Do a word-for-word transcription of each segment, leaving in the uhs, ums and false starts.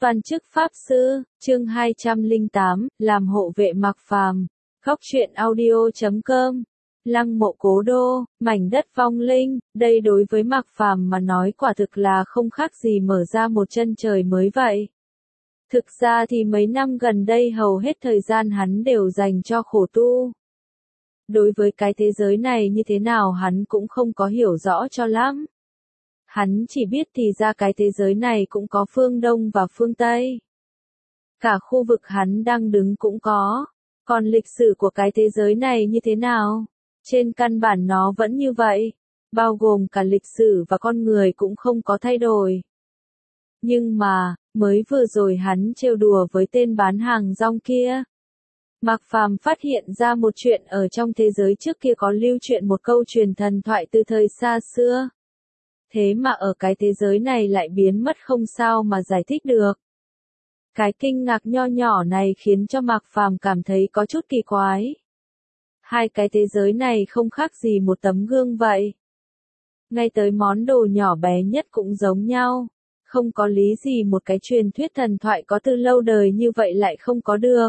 Văn chức Pháp Sư, chương hai trăm lẻ tám, làm hộ vệ Mạc Phàm. Góc truyện audio chấm com. Lăng mộ cố đô, mảnh đất vong linh, đây đối với Mạc Phàm mà nói quả thực là không khác gì mở ra một chân trời mới vậy. Thực ra thì mấy năm gần đây hầu hết thời gian hắn đều dành cho khổ tu. Đối với cái thế giới này như thế nào hắn cũng không có hiểu rõ cho lắm. Hắn chỉ biết thì ra cái thế giới này cũng có phương Đông và phương Tây. Cả khu vực hắn đang đứng cũng có. Còn lịch sử của cái thế giới này như thế nào? Trên căn bản nó vẫn như vậy. Bao gồm cả lịch sử và con người cũng không có thay đổi. Nhưng mà, mới vừa rồi hắn trêu đùa với tên bán hàng rong kia. Mạc Phàm phát hiện ra một chuyện ở trong thế giới trước kia có lưu truyền một câu truyền thần thoại từ thời xa xưa. Thế mà ở cái thế giới này lại biến mất không sao mà giải thích được. Cái kinh ngạc nho nhỏ này khiến cho Mạc Phàm cảm thấy có chút kỳ quái. Hai cái thế giới này không khác gì một tấm gương vậy. Ngay tới món đồ nhỏ bé nhất cũng giống nhau. Không có lý gì một cái truyền thuyết thần thoại có từ lâu đời như vậy lại không có được.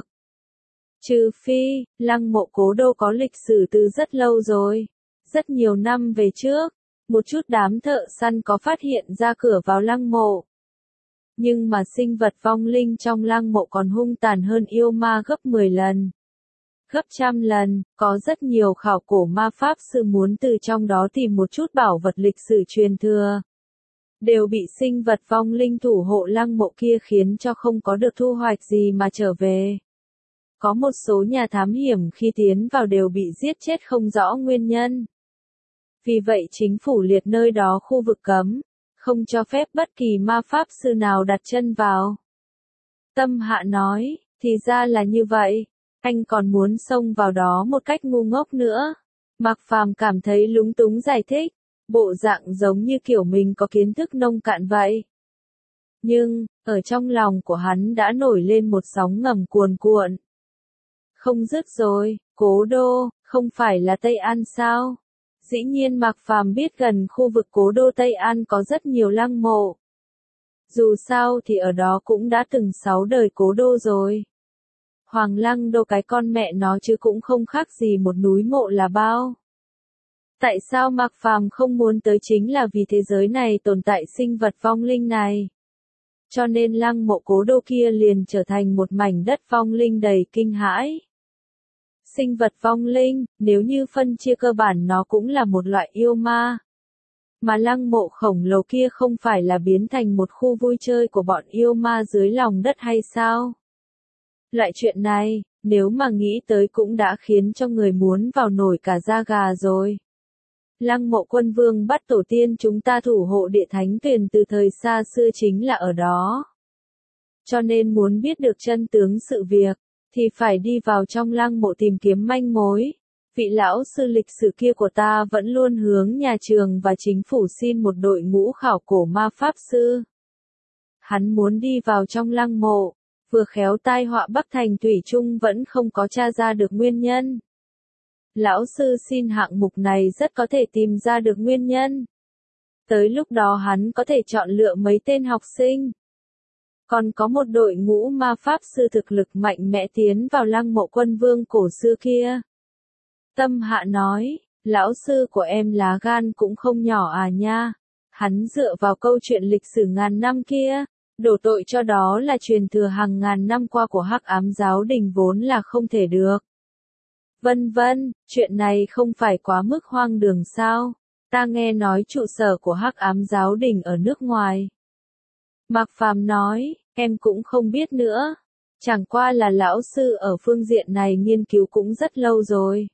Trừ phi, lăng mộ cố đô có lịch sử từ rất lâu rồi. Rất nhiều năm về trước. Một chút đám thợ săn có phát hiện ra cửa vào lăng mộ. Nhưng mà sinh vật vong linh trong lăng mộ còn hung tàn hơn yêu ma gấp mười lần. Gấp trăm lần, có rất nhiều khảo cổ ma pháp sư muốn từ trong đó tìm một chút bảo vật lịch sử truyền thừa. Đều bị sinh vật vong linh thủ hộ lăng mộ kia khiến cho không có được thu hoạch gì mà trở về. Có một số nhà thám hiểm khi tiến vào đều bị giết chết không rõ nguyên nhân. Vì vậy chính phủ liệt nơi đó khu vực cấm, không cho phép bất kỳ ma pháp sư nào đặt chân vào. Tâm Hạ nói, thì ra là như vậy, anh còn muốn xông vào đó một cách ngu ngốc nữa. Mạc Phàm cảm thấy lúng túng giải thích, bộ dạng giống như kiểu mình có kiến thức nông cạn vậy. Nhưng, ở trong lòng của hắn đã nổi lên một sóng ngầm cuồn cuộn. Không dứt rồi, cố đô, không phải là Tây An sao? Dĩ nhiên Mạc Phàm biết gần khu vực cố đô Tây An có rất nhiều lăng mộ. Dù sao thì ở đó cũng đã từng sáu đời cố đô rồi. Hoàng lăng đô cái con mẹ nó chứ cũng không khác gì một núi mộ là bao. Tại sao Mạc Phàm không muốn tới chính là vì thế giới này tồn tại sinh vật vong linh này. Cho nên lăng mộ cố đô kia liền trở thành một mảnh đất vong linh đầy kinh hãi. Sinh vật vong linh, nếu như phân chia cơ bản nó cũng là một loại yêu ma. Mà lăng mộ khổng lồ kia không phải là biến thành một khu vui chơi của bọn yêu ma dưới lòng đất hay sao? Loại chuyện này, nếu mà nghĩ tới cũng đã khiến cho người muốn vào nổi cả da gà rồi. Lăng mộ quân vương bắt tổ tiên chúng ta thủ hộ địa thánh tuyền từ thời xa xưa chính là ở đó. Cho nên muốn biết được chân tướng sự việc, thì phải đi vào trong lăng mộ tìm kiếm manh mối. Vị lão sư lịch sử kia của ta vẫn luôn hướng nhà trường và chính phủ xin một đội ngũ khảo cổ ma pháp sư. Hắn muốn đi vào trong lăng mộ, vừa khéo tai họa Bắc Thành thủy chung vẫn không có tra ra được nguyên nhân. Lão sư xin hạng mục này rất có thể tìm ra được nguyên nhân. Tới lúc đó hắn có thể chọn lựa mấy tên học sinh. Còn có một đội ngũ ma pháp sư thực lực mạnh mẽ tiến vào lăng mộ quân vương cổ xưa kia. Tâm Hạ nói, lão sư của em lá gan cũng không nhỏ à nha. Hắn dựa vào câu chuyện lịch sử ngàn năm kia, đổ tội cho đó là truyền thừa hàng ngàn năm qua của Hắc Ám giáo đình vốn là không thể được. Vân vân, chuyện này không phải quá mức hoang đường sao? Ta nghe nói trụ sở của Hắc Ám giáo đình ở nước ngoài. Mạc Phàm nói, em cũng không biết nữa. Chẳng qua là lão sư ở phương diện này nghiên cứu cũng rất lâu rồi.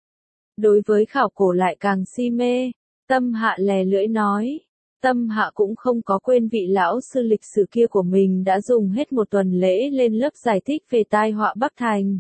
Đối với khảo cổ lại càng si mê. Tâm Hạ lè lưỡi nói. Tâm Hạ cũng không có quên vị lão sư lịch sử kia của mình đã dùng hết một tuần lễ lên lớp giải thích về tai họa Bắc Thành.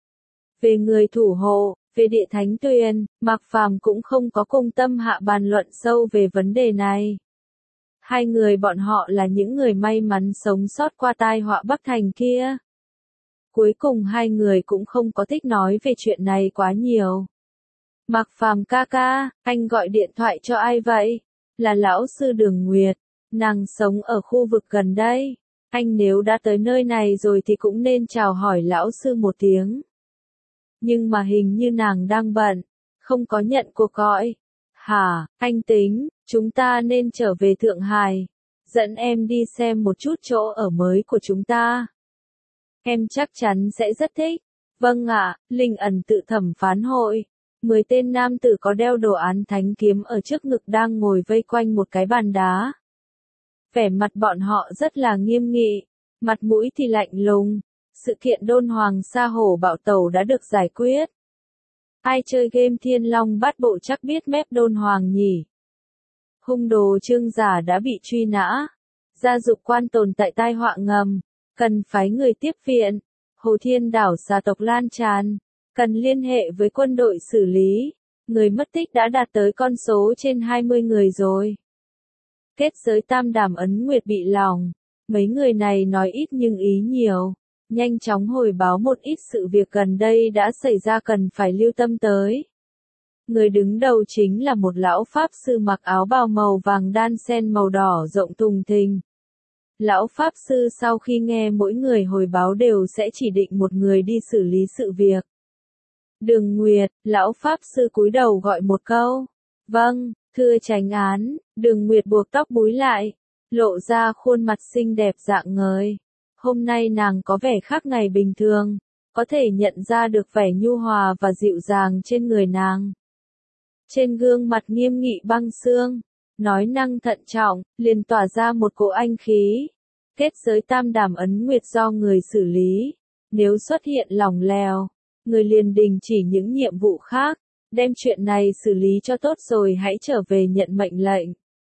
Về người thủ hộ, về địa thánh tuyền, Mạc Phàm cũng không có cùng Tâm Hạ bàn luận sâu về vấn đề này. Hai người bọn họ là những người may mắn sống sót qua tai họa Bắc Thành kia. Cuối cùng hai người cũng không có thích nói về chuyện này quá nhiều. Mạc Phàm ca ca, anh gọi điện thoại cho ai vậy? Là lão sư Đường Nguyệt, nàng sống ở khu vực gần đây. Anh nếu đã tới nơi này rồi thì cũng nên chào hỏi lão sư một tiếng. Nhưng mà hình như nàng đang bận, không có nhận cuộc gọi. Hả, anh tính, chúng ta nên trở về Thượng Hải. Dẫn em đi xem một chút chỗ ở mới của chúng ta. Em chắc chắn sẽ rất thích. Vâng ạ, Linh ẩn tự thẩm phán hội. Mười tên nam tử có đeo đồ án thánh kiếm ở trước ngực đang ngồi vây quanh một cái bàn đá. Vẻ mặt bọn họ rất là nghiêm nghị, mặt mũi thì lạnh lùng. Sự kiện đôn hoàng sa hổ bạo tẩu đã được giải quyết. Ai chơi game Thiên Long Bát Bộ chắc biết mép đôn hoàng nhỉ. Hung đồ Trương Giả đã bị truy nã. Gia dục quan tồn tại tai họa ngầm. Cần phái người tiếp viện. Hồ Thiên đảo xà tộc lan tràn. Cần liên hệ với quân đội xử lý. Người mất tích đã đạt tới con số trên hai mươi người rồi. Kết giới tam đàm ấn nguyệt bị lỏng. Mấy người này nói ít nhưng ý nhiều. Nhanh chóng hồi báo một ít sự việc gần đây đã xảy ra cần phải lưu tâm tới. Người đứng đầu chính là một lão pháp sư mặc áo bào màu vàng đan sen màu đỏ rộng thùng thình. Lão pháp sư sau khi nghe mỗi người hồi báo đều sẽ chỉ định một người đi xử lý sự việc. Đường Nguyệt, lão pháp sư cúi đầu gọi một câu. Vâng, thưa chánh án. Đường Nguyệt buộc tóc búi lại, lộ ra khuôn mặt xinh đẹp rạng ngời. Hôm nay nàng có vẻ khác ngày bình thường, có thể nhận ra được vẻ nhu hòa và dịu dàng trên người nàng. Trên gương mặt nghiêm nghị băng xương, nói năng thận trọng, liền tỏa ra một cỗ anh khí. Kết giới tam đàm ấn nguyệt do người xử lý, nếu xuất hiện lỏng lèo, người liền đình chỉ những nhiệm vụ khác, đem chuyện này xử lý cho tốt rồi hãy trở về nhận mệnh lệnh.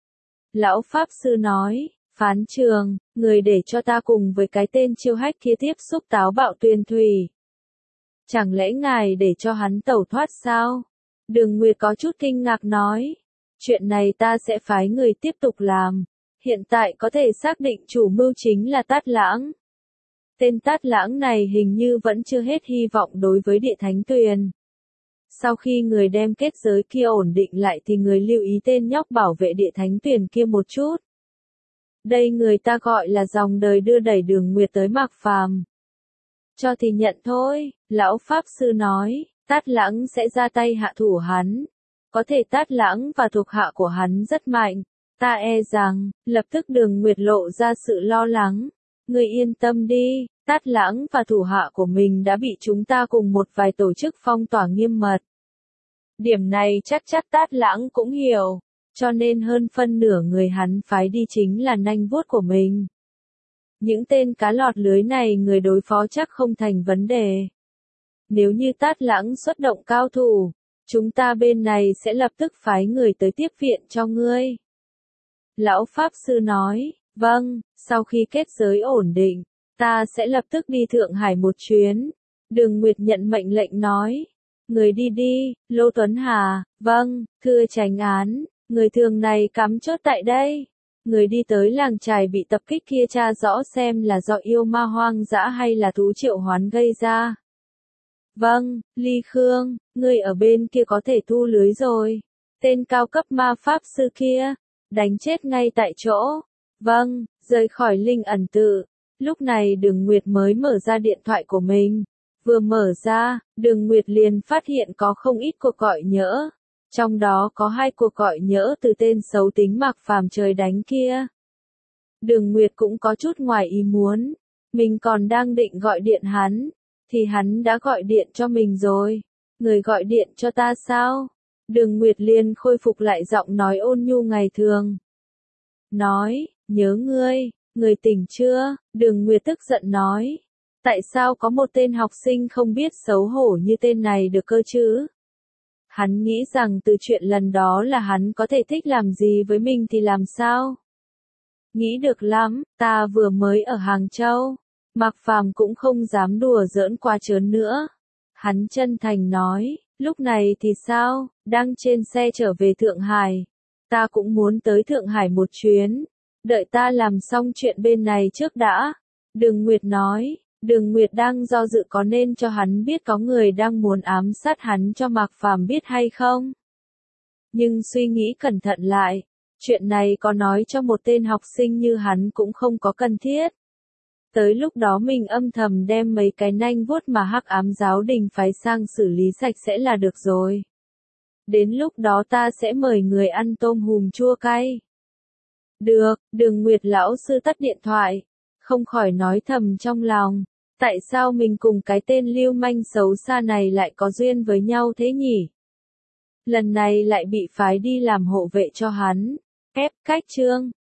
Lão Pháp Sư nói, phán trường, người để cho ta cùng với cái tên chiêu hách kia tiếp xúc táo bạo Tuyền Thủy. Chẳng lẽ ngài để cho hắn tẩu thoát sao? Đường Nguyệt có chút kinh ngạc nói, chuyện này ta sẽ phái người tiếp tục làm. Hiện tại có thể xác định chủ mưu chính là Tát Lãng. Tên Tát Lãng này hình như vẫn chưa hết hy vọng đối với Địa Thánh Tuyền. Sau khi người đem kết giới kia ổn định lại thì người lưu ý tên nhóc bảo vệ Địa Thánh Tuyền kia một chút. Đây người ta gọi là dòng đời đưa đẩy Đường Nguyệt tới Mạc Phàm. Cho thì nhận thôi, lão Pháp Sư nói, Tát Lãng sẽ ra tay hạ thủ hắn. Có thể Tát Lãng và thuộc hạ của hắn rất mạnh. Ta e rằng, lập tức Đường Nguyệt lộ ra sự lo lắng. Người yên tâm đi, Tát Lãng và thủ hạ của mình đã bị chúng ta cùng một vài tổ chức phong tỏa nghiêm mật. Điểm này chắc chắc Tát Lãng cũng hiểu, cho nên hơn phân nửa người hắn phái đi chính là nanh vuốt của mình. Những tên cá lọt lưới này người đối phó chắc không thành vấn đề. Nếu như Tát Lãng xuất động cao thủ, chúng ta bên này sẽ lập tức phái người tới tiếp viện cho ngươi. Lão Pháp Sư nói, vâng, sau khi kết giới ổn định, ta sẽ lập tức đi Thượng Hải một chuyến. Đường Nguyệt nhận mệnh lệnh nói, người đi đi, Lô Tuấn Hà, vâng, thưa chánh án, người thường này cắm chốt tại đây. Người đi tới làng trài bị tập kích kia tra rõ xem là do yêu ma hoang dã hay là thú triệu hoán gây ra. Vâng, Ly Khương, người ở bên kia có thể thu lưới rồi. Tên cao cấp ma pháp sư kia, đánh chết ngay tại chỗ. Vâng, rời khỏi linh ẩn tự. Lúc này Đường Nguyệt mới mở ra điện thoại của mình. Vừa mở ra, Đường Nguyệt liền phát hiện có không ít cuộc gọi nhỡ. Trong đó có hai cuộc gọi nhỡ từ tên xấu tính Mạc Phàm trời đánh kia. Đường Nguyệt cũng có chút ngoài ý muốn. Mình còn đang định gọi điện hắn, thì hắn đã gọi điện cho mình rồi. Người gọi điện cho ta sao? Đường Nguyệt liền khôi phục lại giọng nói ôn nhu ngày thường. Nói, nhớ ngươi, người tỉnh chưa? Đường Nguyệt tức giận nói. Tại sao có một tên học sinh không biết xấu hổ như tên này được cơ chứ? Hắn nghĩ rằng từ chuyện lần đó là hắn có thể thích làm gì với mình thì làm sao? Nghĩ được lắm, ta vừa mới ở Hàng Châu. Mạc Phàm cũng không dám đùa giỡn quá trớn nữa. Hắn chân thành nói, lúc này thì sao, đang trên xe trở về Thượng Hải. Ta cũng muốn tới Thượng Hải một chuyến. Đợi ta làm xong chuyện bên này trước đã. Đường Nguyệt nói, Đường Nguyệt đang do dự có nên cho hắn biết có người đang muốn ám sát hắn cho Mạc Phàm biết hay không. Nhưng suy nghĩ cẩn thận lại, chuyện này có nói cho một tên học sinh như hắn cũng không có cần thiết. Tới lúc đó mình âm thầm đem mấy cái nanh vuốt mà hắc ám giáo đình phái sang xử lý sạch sẽ là được rồi. Đến lúc đó ta sẽ mời người ăn tôm hùm chua cay. Được, Đường Nguyệt lão sư tắt điện thoại, không khỏi nói thầm trong lòng, tại sao mình cùng cái tên lưu manh xấu xa này lại có duyên với nhau thế nhỉ? Lần này lại bị phái đi làm hộ vệ cho hắn. Ép cách chương